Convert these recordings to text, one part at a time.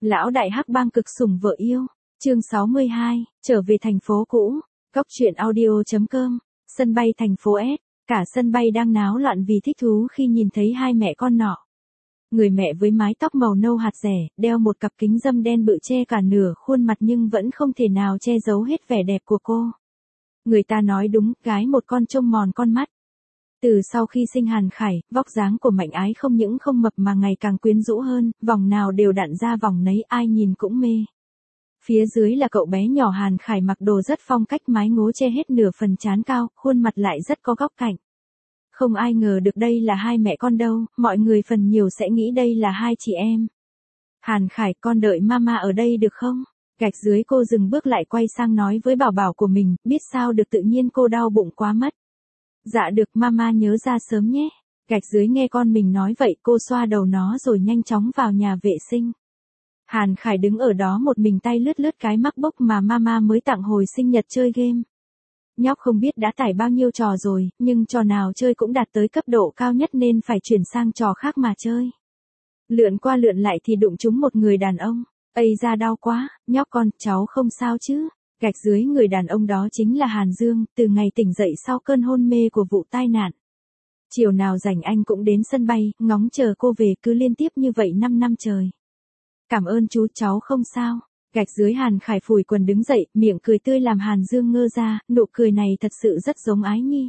Lão đại hắc bang cực sủng vợ yêu. Chương 62, trở về thành phố cũ. Cóc truyện audio.com. Sân bay thành phố S. Cả sân bay đang náo loạn vì thích thú khi nhìn thấy hai mẹ con nọ. Người mẹ với mái tóc màu nâu hạt rẻ, đeo một cặp kính râm đen bự che cả nửa khuôn mặt nhưng vẫn không thể nào che giấu hết vẻ đẹp của cô. Người ta nói đúng, gái một con trông mòn con mắt. Từ sau khi sinh Hàn Khải, vóc dáng của Mạnh Ái không những không mập mà ngày càng quyến rũ hơn, vòng nào đều đặn ra vòng nấy, ai nhìn cũng mê. Phía dưới là cậu bé nhỏ Hàn Khải mặc đồ rất phong cách, mái ngố che hết nửa phần trán cao, khuôn mặt lại rất có góc cạnh. Không ai ngờ được đây là hai mẹ con đâu, mọi người phần nhiều sẽ nghĩ đây là hai chị em. Hàn Khải, con đợi mama ở đây được không? Gạch dưới cô dừng bước lại quay sang nói với bảo bảo của mình, biết sao được, tự nhiên cô đau bụng quá mất. Dạ được, mama nhớ ra sớm nhé. Gạch dưới nghe con mình nói vậy, cô xoa đầu nó rồi nhanh chóng vào nhà vệ sinh. Hàn Khải đứng ở đó một mình, tay lướt lướt cái MacBook mà mama mới tặng hồi sinh nhật chơi game. Nhóc không biết đã tải bao nhiêu trò rồi, nhưng trò nào chơi cũng đạt tới cấp độ cao nhất nên phải chuyển sang trò khác mà chơi. Lượn qua lượn lại thì đụng trúng một người đàn ông. Ây da, đau quá, nhóc con, cháu không sao chứ? Gạch dưới người đàn ông đó chính là Hàn Dương, từ ngày tỉnh dậy sau cơn hôn mê của vụ tai nạn. Chiều nào rảnh anh cũng đến sân bay, ngóng chờ cô về, cứ liên tiếp như vậy 5 năm trời. Cảm ơn chú, cháu không sao. Gạch dưới Hàn Khải phủi quần đứng dậy, miệng cười tươi làm Hàn Dương ngơ ra, nụ cười này thật sự rất giống Ái Nhi.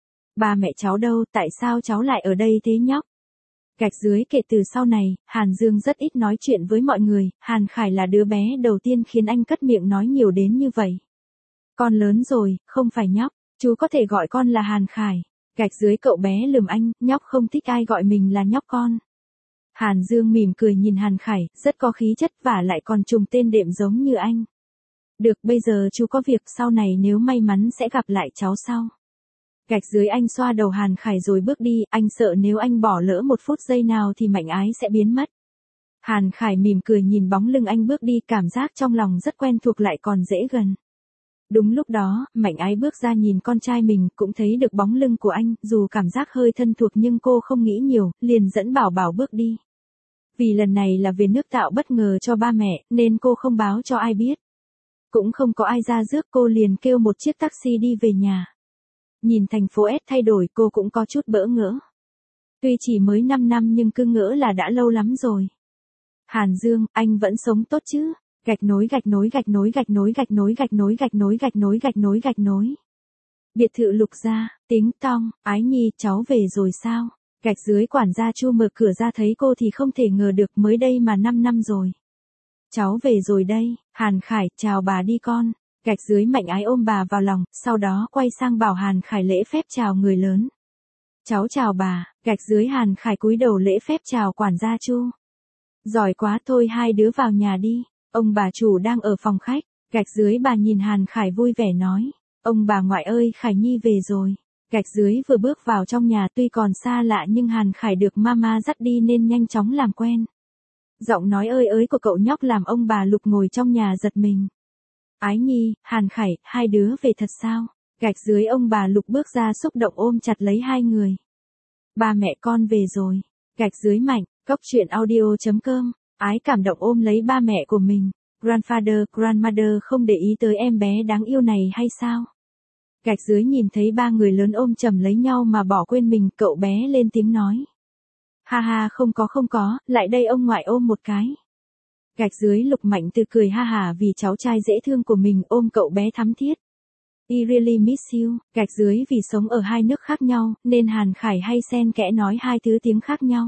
Ba mẹ cháu đâu, tại sao cháu lại ở đây thế nhóc? Gạch dưới kể từ sau này, Hàn Dương rất ít nói chuyện với mọi người, Hàn Khải là đứa bé đầu tiên khiến anh cất miệng nói nhiều đến như vậy. Con lớn rồi, không phải nhóc, chú có thể gọi con là Hàn Khải. Gạch dưới cậu bé lườm anh, nhóc không thích ai gọi mình là nhóc con. Hàn Dương mỉm cười nhìn Hàn Khải, rất có khí chất và lại còn trùng tên đệm giống như anh. Được, bây giờ chú có việc, sau này nếu may mắn sẽ gặp lại cháu sau. Gạch dưới anh xoa đầu Hàn Khải rồi bước đi, anh sợ nếu anh bỏ lỡ một phút giây nào thì Mạnh Ái sẽ biến mất. Hàn Khải mỉm cười nhìn bóng lưng anh bước đi, cảm giác trong lòng rất quen thuộc lại còn dễ gần. Đúng lúc đó, Mạnh Ái bước ra nhìn con trai mình, cũng thấy được bóng lưng của anh, dù cảm giác hơi thân thuộc nhưng cô không nghĩ nhiều, liền dẫn Bảo Bảo bước đi. Vì lần này là về nước tạo bất ngờ cho ba mẹ, nên cô không báo cho ai biết. Cũng không có ai ra rước, cô liền kêu một chiếc taxi đi về nhà. Nhìn thành phố S thay đổi, cô cũng có chút bỡ ngỡ. Tuy chỉ mới 5 năm nhưng cứ ngỡ là đã lâu lắm rồi. Hàn Dương, anh vẫn sống tốt chứ? Gạch nối gạch nối gạch nối gạch nối gạch nối gạch nối gạch nối gạch nối gạch nối gạch nối. Biệt thự Lục Gia, Tính Tong, Ái Nhi, cháu về rồi sao? Gạch dưới quản gia Chu mở cửa ra thấy cô thì không thể ngờ được, mới đây mà 5 năm rồi. Cháu về rồi đây. Hàn Khải, chào bà đi con. Gạch dưới Mạnh Ái ôm bà vào lòng, sau đó quay sang bảo Hàn Khải lễ phép chào người lớn. Cháu chào bà. Gạch dưới Hàn Khải cúi đầu lễ phép chào quản gia Chu. Giỏi quá, thôi hai đứa vào nhà đi. Ông bà chủ đang ở phòng khách. Gạch dưới bà nhìn Hàn Khải vui vẻ nói. Ông bà ngoại ơi, Khải Nhi về rồi. Gạch dưới vừa bước vào trong nhà, tuy còn xa lạ nhưng Hàn Khải được mama dắt đi nên nhanh chóng làm quen. Giọng nói ơi ới của cậu nhóc làm ông bà Lục ngồi trong nhà giật mình. Ái Nhi, Hàn Khải, hai đứa về thật sao? Gạch dưới ông bà Lục bước ra xúc động ôm chặt lấy hai người. Ba mẹ con về rồi. Gạch dưới Mạnh, Cóc truyện audio.com. Ái cảm động ôm lấy ba mẹ của mình. Grandfather, grandmother không để ý tới em bé đáng yêu này hay sao? Gạch dưới nhìn thấy ba người lớn ôm chầm lấy nhau mà bỏ quên mình, cậu bé lên tiếng nói. Ha ha, không có, lại đây ông ngoại ôm một cái. Gạch dưới Lục Mạnh Từ cười ha hả vì cháu trai dễ thương của mình, ôm cậu bé thắm thiết. I really miss you. Gạch dưới vì sống ở hai nước khác nhau, nên Hàn Khải hay xen kẽ nói hai thứ tiếng khác nhau.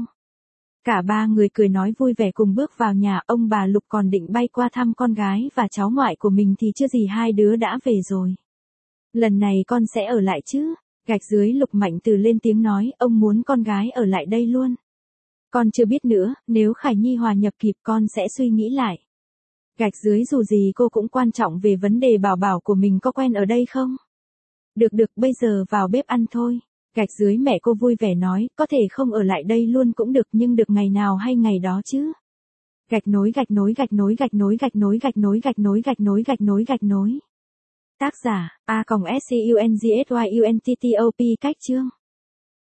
Cả ba người cười nói vui vẻ cùng bước vào nhà, ông bà Lục còn định bay qua thăm con gái và cháu ngoại của mình thì chưa gì hai đứa đã về rồi. Lần này con sẽ ở lại chứ? Gạch dưới Lục Mạnh Từ lên tiếng nói, ông muốn con gái ở lại đây luôn. Con chưa biết nữa, nếu Khải Nhi hòa nhập kịp con sẽ suy nghĩ lại. Gạch dưới dù gì cô cũng quan trọng về vấn đề Bảo Bảo của mình có quen ở đây không? Được, bây giờ vào bếp ăn thôi. Gạch dưới mẹ cô vui vẻ nói, có thể không ở lại đây luôn cũng được nhưng được ngày nào hay ngày đó chứ. Gạch nối gạch nối gạch nối gạch nối gạch nối gạch nối gạch nối gạch nối gạch nối gạch nối. Tác giả, A-Còng-SCUNGSYUNTTOP. Cách chương.